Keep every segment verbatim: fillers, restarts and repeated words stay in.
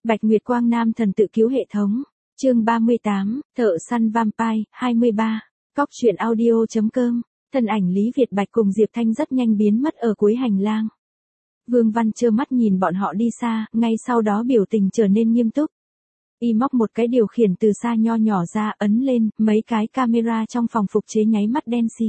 Bạch Nguyệt Quang Nam thần tự cứu hệ thống. Chương ba mươi tám, Thợ săn vampire, hai mươi ba. Cóc truyện audio.com. Thân ảnh Lý Việt Bạch cùng Diệp Thanh rất nhanh biến mất ở cuối hành lang. Vương Văn trơ mắt nhìn bọn họ đi xa, ngay sau đó biểu tình trở nên nghiêm túc. Y móc một cái điều khiển từ xa nho nhỏ ra, ấn lên, mấy cái camera trong phòng phục chế nháy mắt đen xì.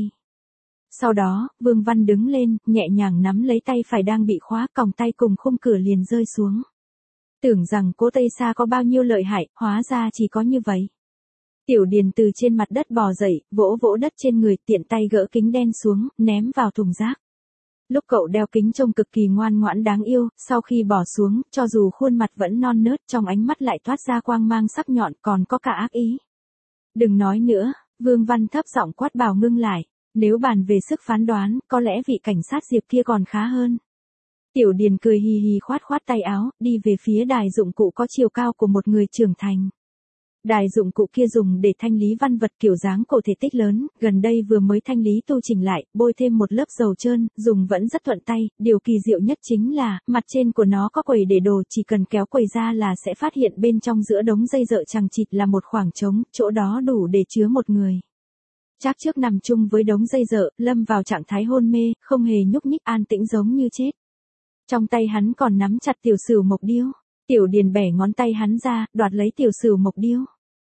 Sau đó, Vương Văn đứng lên, nhẹ nhàng nắm lấy tay phải đang bị khóa, còng tay cùng khung cửa liền rơi xuống. Tưởng rằng Cố Tây Sa có bao nhiêu lợi hại, hóa ra chỉ có như vậy. Tiểu Điền từ trên mặt đất bò dậy, vỗ vỗ đất trên người, tiện tay gỡ kính đen xuống, ném vào thùng rác. Lúc cậu đeo kính trông cực kỳ ngoan ngoãn đáng yêu, sau khi bỏ xuống, cho dù khuôn mặt vẫn non nớt, trong ánh mắt lại toát ra quang mang sắc nhọn, còn có cả ác ý. Đừng nói nữa, Vương Văn thấp giọng quát bảo ngưng lại. Nếu bàn về sức phán đoán, có lẽ vị cảnh sát Diệp kia còn khá hơn. Tiểu Điền cười hì hì khoát khoát tay áo, đi về phía đài dụng cụ có chiều cao của một người trưởng thành. Đài dụng cụ kia dùng để thanh lý văn vật kiểu dáng cổ thể tích lớn, gần đây vừa mới thanh lý tu chỉnh lại, bôi thêm một lớp dầu trơn, dùng vẫn rất thuận tay, điều kỳ diệu nhất chính là, mặt trên của nó có quầy để đồ, chỉ cần kéo quầy ra là sẽ phát hiện bên trong giữa đống dây dợ chằng chịt là một khoảng trống, chỗ đó đủ để chứa một người. Trác trước nằm chung với đống dây dợ, lâm vào trạng thái hôn mê, không hề nhúc nhích, an tĩnh giống như chết. Trong tay hắn còn nắm chặt tiểu sửu mộc điêu. Tiểu Điền bẻ ngón tay hắn ra, đoạt lấy tiểu sửu mộc điêu.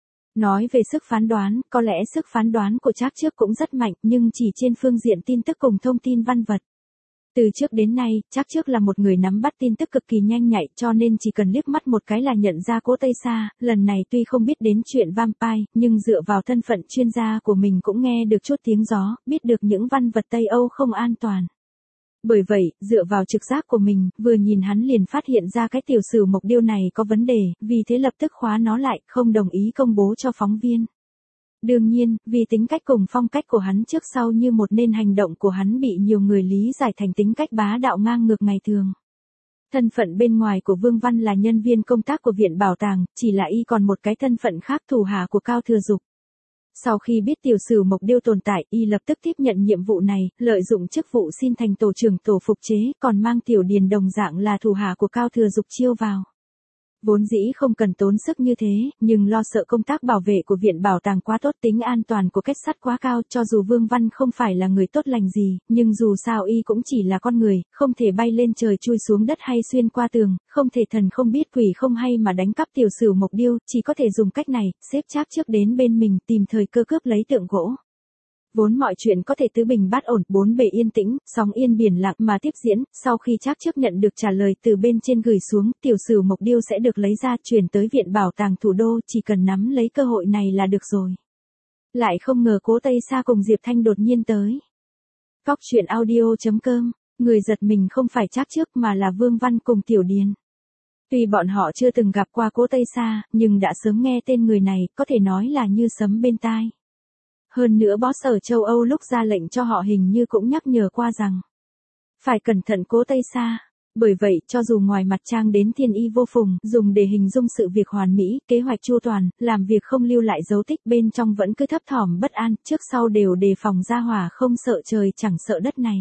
Nói về sức phán đoán, có lẽ sức phán đoán của Trác trước cũng rất mạnh, nhưng chỉ trên phương diện tin tức cùng thông tin văn vật. Từ trước đến nay, Trác trước là một người nắm bắt tin tức cực kỳ nhanh nhạy, cho nên chỉ cần liếc mắt một cái là nhận ra Cố Tây Sa. Lần này tuy không biết đến chuyện vampire, nhưng dựa vào thân phận chuyên gia của mình cũng nghe được chút tiếng gió, biết được những văn vật Tây Âu không an toàn. Bởi vậy, dựa vào trực giác của mình, vừa nhìn hắn liền phát hiện ra cái tiểu sửu mộc điêu này có vấn đề, vì thế lập tức khóa nó lại, không đồng ý công bố cho phóng viên. Đương nhiên, vì tính cách cùng phong cách của hắn trước sau như một nên hành động của hắn bị nhiều người lý giải thành tính cách bá đạo ngang ngược ngày thường. Thân phận bên ngoài của Vương Văn là nhân viên công tác của Viện Bảo tàng, chỉ là y còn một cái thân phận khác, thủ hạ của Cao Thừa Dục. Sau khi biết tiểu sửu mộc điêu tồn tại, y lập tức tiếp nhận nhiệm vụ này, lợi dụng chức vụ xin thành tổ trưởng tổ phục chế, còn mang Tiểu Điền đồng dạng là thủ hạ của Cao Thừa Dục chiêu vào. Vốn dĩ không cần tốn sức như thế, nhưng lo sợ công tác bảo vệ của Viện Bảo tàng quá tốt, tính an toàn của kết sắt quá cao, cho dù Vương Văn không phải là người tốt lành gì, nhưng dù sao y cũng chỉ là con người, không thể bay lên trời chui xuống đất hay xuyên qua tường, không thể thần không biết quỷ không hay mà đánh cắp tiểu sửu mộc điêu, chỉ có thể dùng cách này, xếp Trác trước đến bên mình, tìm thời cơ cướp lấy tượng gỗ. Vốn mọi chuyện có thể tứ bình bát ổn, bốn bề yên tĩnh, sóng yên biển lặng mà tiếp diễn, sau khi Trác trước nhận được trả lời từ bên trên gửi xuống, tiểu sửu mộc điêu sẽ được lấy ra chuyển tới Viện Bảo tàng thủ đô, chỉ cần nắm lấy cơ hội này là được rồi. Lại không ngờ Cố Tây Sa cùng Diệp Thanh đột nhiên tới. Cóc truyện audio.com, người giật mình không phải Trác trước mà là Vương Văn cùng Tiểu Điền. Tuy bọn họ chưa từng gặp qua Cố Tây Sa, nhưng đã sớm nghe tên người này, có thể nói là như sấm bên tai. Hơn nữa boss ở châu Âu lúc ra lệnh cho họ hình như cũng nhắc nhở qua rằng phải cẩn thận Cố Tây Sa. Bởi vậy, cho dù ngoài mặt trang đến thiên y vô phùng, dùng để hình dung sự việc hoàn mỹ, kế hoạch chu toàn, làm việc không lưu lại dấu tích, bên trong vẫn cứ thấp thỏm bất an, trước sau đều đề phòng ra hỏa không sợ trời chẳng sợ đất này.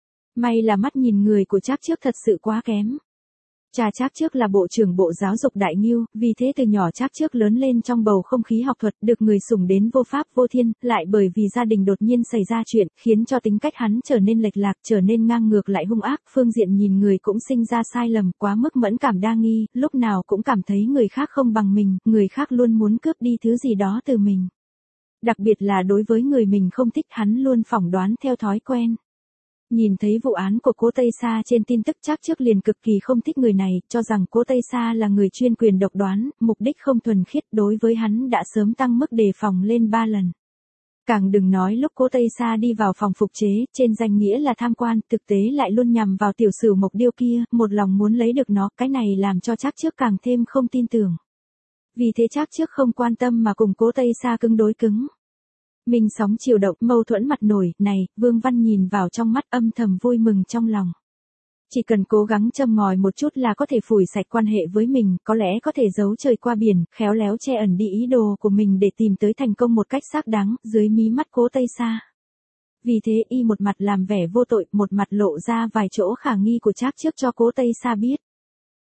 May là mắt nhìn người của Trác trước thật sự quá kém. Cha Trác trước là bộ trưởng bộ giáo dục Đại Ngưu, vì thế từ nhỏ Trác trước lớn lên trong bầu không khí học thuật, được người sủng đến vô pháp vô thiên, lại bởi vì gia đình đột nhiên xảy ra chuyện, khiến cho tính cách hắn trở nên lệch lạc, trở nên ngang ngược lại hung ác, phương diện nhìn người cũng sinh ra sai lầm, quá mức mẫn cảm đa nghi, lúc nào cũng cảm thấy người khác không bằng mình, người khác luôn muốn cướp đi thứ gì đó từ mình. Đặc biệt là đối với người mình không thích, hắn luôn phỏng đoán theo thói quen. Nhìn thấy vụ án của Cố Tây Sa trên tin tức, Trác trước liền cực kỳ không thích người này, cho rằng Cố Tây Sa là người chuyên quyền độc đoán, mục đích không thuần khiết, đối với hắn đã sớm tăng mức đề phòng lên ba lần. Càng đừng nói lúc Cố Tây Sa đi vào phòng phục chế, trên danh nghĩa là tham quan, thực tế lại luôn nhằm vào tiểu sửu mộc điêu kia, một lòng muốn lấy được nó, cái này làm cho Trác trước càng thêm không tin tưởng. Vì thế Trác trước không quan tâm mà cùng Cố Tây Sa cứng đối cứng. Minh sóng chiều động, mâu thuẫn mặt nổi, này, Vương Văn nhìn vào trong mắt âm thầm vui mừng trong lòng. Chỉ cần cố gắng châm ngòi một chút là có thể phủi sạch quan hệ với mình, có lẽ có thể giấu trời qua biển, khéo léo che ẩn đi ý đồ của mình để tìm tới thành công một cách xác đáng, dưới mí mắt Cố Tây Sa. Vì thế y một mặt làm vẻ vô tội, một mặt lộ ra vài chỗ khả nghi của Trác trước cho Cố Tây Sa biết.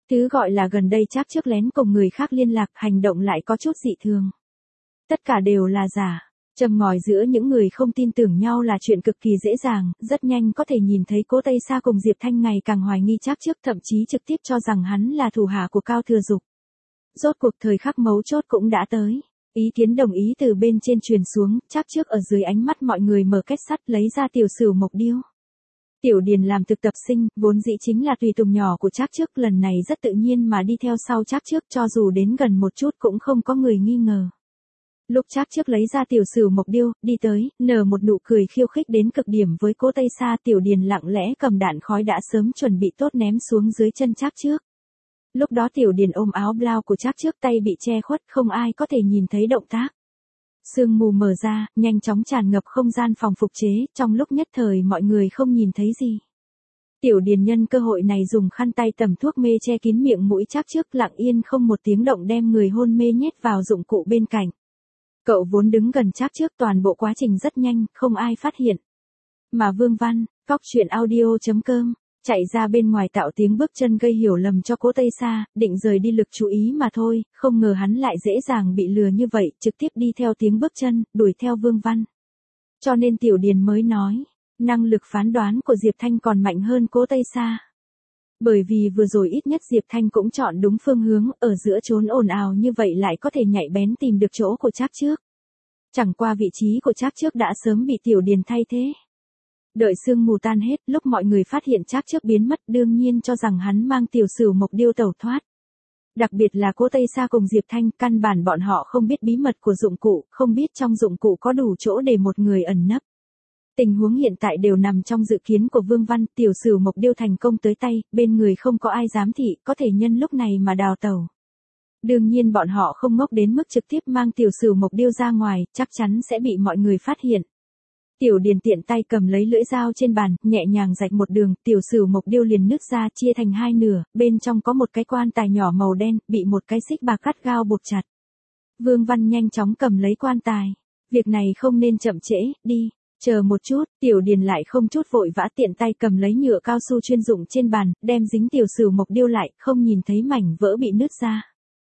Thứ gọi là gần đây Trác trước lén cùng người khác liên lạc, hành động lại có chút dị thường. Tất cả đều là giả. Châm ngòi giữa những người không tin tưởng nhau là chuyện cực kỳ dễ dàng, rất nhanh có thể nhìn thấy Cố Tây Sa cùng Diệp Thanh ngày càng hoài nghi Trác trước, thậm chí trực tiếp cho rằng hắn là thủ hạ của Cao Thừa Dục. Rốt cuộc thời khắc mấu chốt cũng đã tới. Ý kiến đồng ý từ bên trên truyền xuống, Trác trước ở dưới ánh mắt mọi người mở kết sắt lấy ra tiểu sửu mộc điêu. Tiểu Điền làm thực tập sinh, vốn dĩ chính là tùy tùng nhỏ của Trác trước, lần này rất tự nhiên mà đi theo sau Trác trước, cho dù đến gần một chút cũng không có người nghi ngờ. Lúc Trác trước lấy ra tiểu sửu mộc điêu, đi tới, nở một nụ cười khiêu khích đến cực điểm với Cố Tây Sa, Tiểu Điền lặng lẽ cầm đạn khói đã sớm chuẩn bị tốt ném xuống dưới chân Trác trước. Lúc đó Tiểu Điền ôm áo blau của Trác trước, tay bị che khuất, không ai có thể nhìn thấy động tác. Sương mù mở ra, nhanh chóng tràn ngập không gian phòng phục chế, trong lúc nhất thời mọi người không nhìn thấy gì. Tiểu Điền nhân cơ hội này dùng khăn tay tẩm thuốc mê che kín miệng mũi Trác trước, lặng yên không một tiếng động đem người hôn mê nhét vào dụng cụ bên cạnh. Cậu vốn đứng gần Trác trước, toàn bộ quá trình rất nhanh, không ai phát hiện. Mà Vương Văn, Cóc Truyện Audio chấm com, chạy ra bên ngoài tạo tiếng bước chân gây hiểu lầm cho Cố Tây Sa, định rời đi lực chú ý mà thôi, không ngờ hắn lại dễ dàng bị lừa như vậy, trực tiếp đi theo tiếng bước chân, đuổi theo Vương Văn. Cho nên Tiểu Điền mới nói, năng lực phán đoán của Diệp Thanh còn mạnh hơn Cố Tây Sa. Bởi vì vừa rồi ít nhất Diệp Thanh cũng chọn đúng phương hướng, ở giữa chốn ồn ào như vậy lại có thể nhạy bén tìm được chỗ của Trác trước. Chẳng qua vị trí của Trác trước đã sớm bị Tiểu Điền thay thế. Đợi sương mù tan hết, lúc mọi người phát hiện Trác trước biến mất, đương nhiên cho rằng hắn mang tiểu sửu mộc điêu tẩu thoát. Đặc biệt là Cố Tây Sa cùng Diệp Thanh, căn bản bọn họ không biết bí mật của dụng cụ, không biết trong dụng cụ có đủ chỗ để một người ẩn nấp. Tình huống hiện tại đều nằm trong dự kiến của Vương Văn, tiểu sửu mộc điêu thành công tới tay, bên người không có ai giám thị, có thể nhân lúc này mà đào tẩu. Đương nhiên bọn họ không ngốc đến mức trực tiếp mang tiểu sửu mộc điêu ra ngoài, chắc chắn sẽ bị mọi người phát hiện. Tiểu Điền tiện tay cầm lấy lưỡi dao trên bàn, nhẹ nhàng rạch một đường, tiểu sửu mộc điêu liền nứt ra, chia thành hai nửa, bên trong có một cái quan tài nhỏ màu đen, bị một cái xích bạc cắt gao buộc chặt. Vương Văn nhanh chóng cầm lấy quan tài. Việc này không nên chậm trễ, đi. Chờ một chút, Tiểu Điền lại không chút vội vã, tiện tay cầm lấy nhựa cao su chuyên dụng trên bàn, đem dính tiểu sửu mộc điêu lại, không nhìn thấy mảnh vỡ bị nứt ra.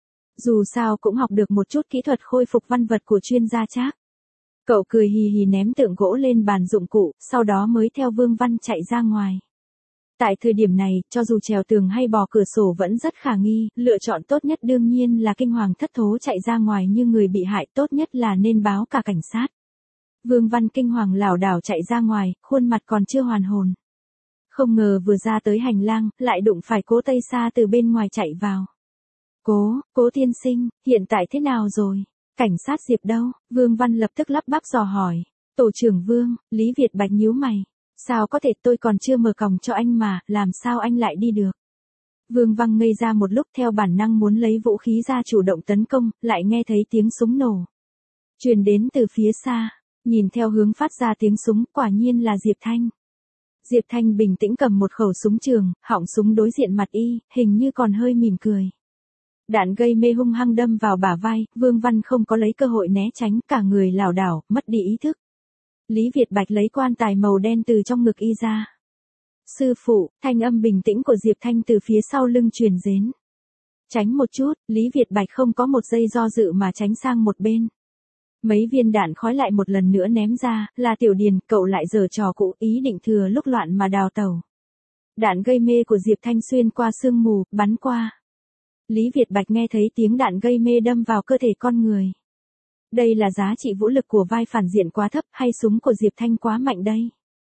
Dù sao cũng học được một chút kỹ thuật khôi phục văn vật của chuyên gia Trác. Cậu cười hì hì ném tượng gỗ lên bàn dụng cụ, sau đó mới theo Vương Văn chạy ra ngoài. Tại thời điểm này, cho dù trèo tường hay bò cửa sổ vẫn rất khả nghi, lựa chọn tốt nhất đương nhiên là kinh hoàng thất thố chạy ra ngoài như người bị hại, tốt nhất là nên báo cả cảnh sát. Vương Văn kinh hoàng lảo đảo chạy ra ngoài, khuôn mặt còn chưa hoàn hồn. Không ngờ vừa ra tới hành lang, lại đụng phải Cố Tây Sa từ bên ngoài chạy vào. Cố, Cố tiên sinh, hiện tại thế nào rồi? Cảnh sát Diệp đâu? Vương Văn lập tức lắp bắp dò hỏi. Tổ trưởng Vương, Lý Việt Bạch nhíu mày. Sao có thể, tôi còn chưa mở còng cho anh mà, làm sao anh lại đi được? Vương Văn ngây ra một lúc, theo bản năng muốn lấy vũ khí ra chủ động tấn công, lại nghe thấy tiếng súng nổ. Truyền đến từ phía xa, nhìn theo hướng phát ra tiếng súng, quả nhiên là Diệp Thanh. Diệp Thanh bình tĩnh cầm một khẩu súng trường, họng súng đối diện mặt y, hình như còn hơi mỉm cười. Đạn gây mê hung hăng đâm vào bả vai, Vương Văn không có lấy cơ hội né tránh, cả người lảo đảo, mất đi ý thức. Lý Việt Bạch lấy quan tài màu đen từ trong ngực y ra. Sư phụ, thanh âm bình tĩnh của Diệp Thanh từ phía sau lưng truyền đến. Tránh một chút, Lý Việt Bạch không có một giây do dự mà tránh sang một bên. Mấy viên đạn khói lại một lần nữa ném ra, là Tiểu Điền, cậu lại giở trò cũ, ý định thừa lúc loạn mà đào tẩu. Đạn gây mê của Diệp Thanh xuyên qua sương mù, bắn qua. Lý Việt Bạch nghe thấy tiếng đạn gây mê đâm vào cơ thể con người. Đây là giá trị vũ lực của vai phản diện quá thấp hay súng của Diệp Thanh quá mạnh đây?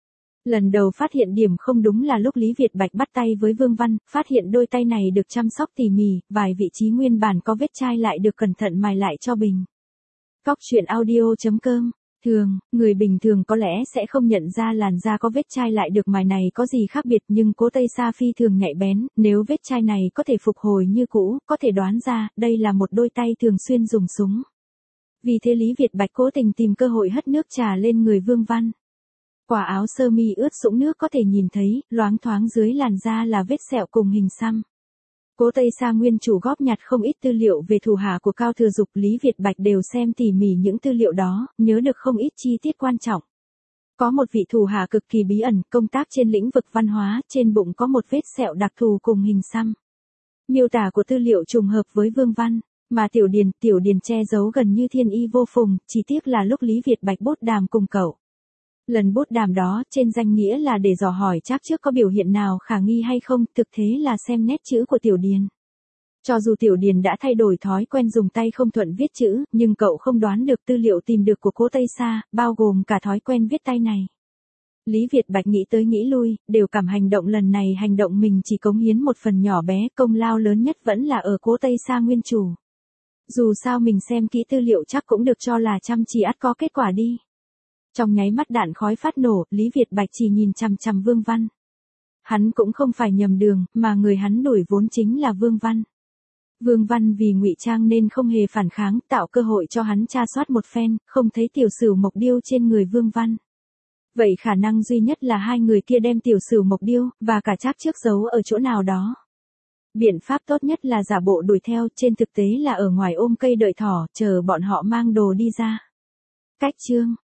Lần đầu phát hiện điểm không đúng là lúc Lý Việt Bạch bắt tay với Vương Văn, phát hiện đôi tay này được chăm sóc tỉ mỉ, vài vị trí nguyên bản có vết chai lại được cẩn thận mài lại cho bình. Cóc Truyện Audio chấm com. Thường, người bình thường có lẽ sẽ không nhận ra làn da có vết chai lại được mài này có gì khác biệt, nhưng Cố Tây Sa phi thường nhạy bén, nếu vết chai này có thể phục hồi như cũ, có thể đoán ra, đây là một đôi tay thường xuyên dùng súng. Vì thế Lý Việt Bạch cố tình tìm cơ hội hất nước trà lên người Vương Văn. Quả áo sơ mi ướt sũng nước có thể nhìn thấy, loáng thoáng dưới làn da là vết sẹo cùng hình xăm. Cố Tây Sa nguyên chủ góp nhặt không ít tư liệu về thủ hạ của Cao Thừa Dục, Lý Việt Bạch đều xem tỉ mỉ những tư liệu đó, nhớ được không ít chi tiết quan trọng. Có một vị thủ hạ cực kỳ bí ẩn, công tác trên lĩnh vực văn hóa, trên bụng có một vết sẹo đặc thù cùng hình xăm. Miêu tả của tư liệu trùng hợp với Vương Văn, mà Tiểu Điền, Tiểu Điền che giấu gần như thiên y vô phùng, chỉ tiếc là lúc Lý Việt Bạch bút đàm cùng cậu. Lần bút đàm đó, trên danh nghĩa là để dò hỏi Trác trước có biểu hiện nào khả nghi hay không, thực thế là xem nét chữ của Tiểu Điền. Cho dù Tiểu Điền đã thay đổi thói quen dùng tay không thuận viết chữ, nhưng cậu không đoán được tư liệu tìm được của Cố Tây Sa, bao gồm cả thói quen viết tay này. Lý Việt Bạch nghĩ tới nghĩ lui, đều cảm hành động lần này hành động mình chỉ cống hiến một phần nhỏ bé, công lao lớn nhất vẫn là ở Cố Tây Sa nguyên chủ. Dù sao mình xem kỹ tư liệu chắc cũng được cho là chăm chỉ ắt có kết quả đi. Trong nháy mắt đạn khói phát nổ, Lý Việt Bạch chỉ nhìn chằm chằm Vương Văn. Hắn cũng không phải nhầm đường, mà người hắn đuổi vốn chính là Vương Văn. Vương Văn vì ngụy trang nên không hề phản kháng, tạo cơ hội cho hắn tra soát một phen, không thấy tiểu sửu mộc điêu trên người Vương Văn. Vậy khả năng duy nhất là hai người kia đem tiểu sửu mộc điêu, và cả Trác trước giấu ở chỗ nào đó. Biện pháp tốt nhất là giả bộ đuổi theo, trên thực tế là ở ngoài ôm cây đợi thỏ, chờ bọn họ mang đồ đi ra. Cách chương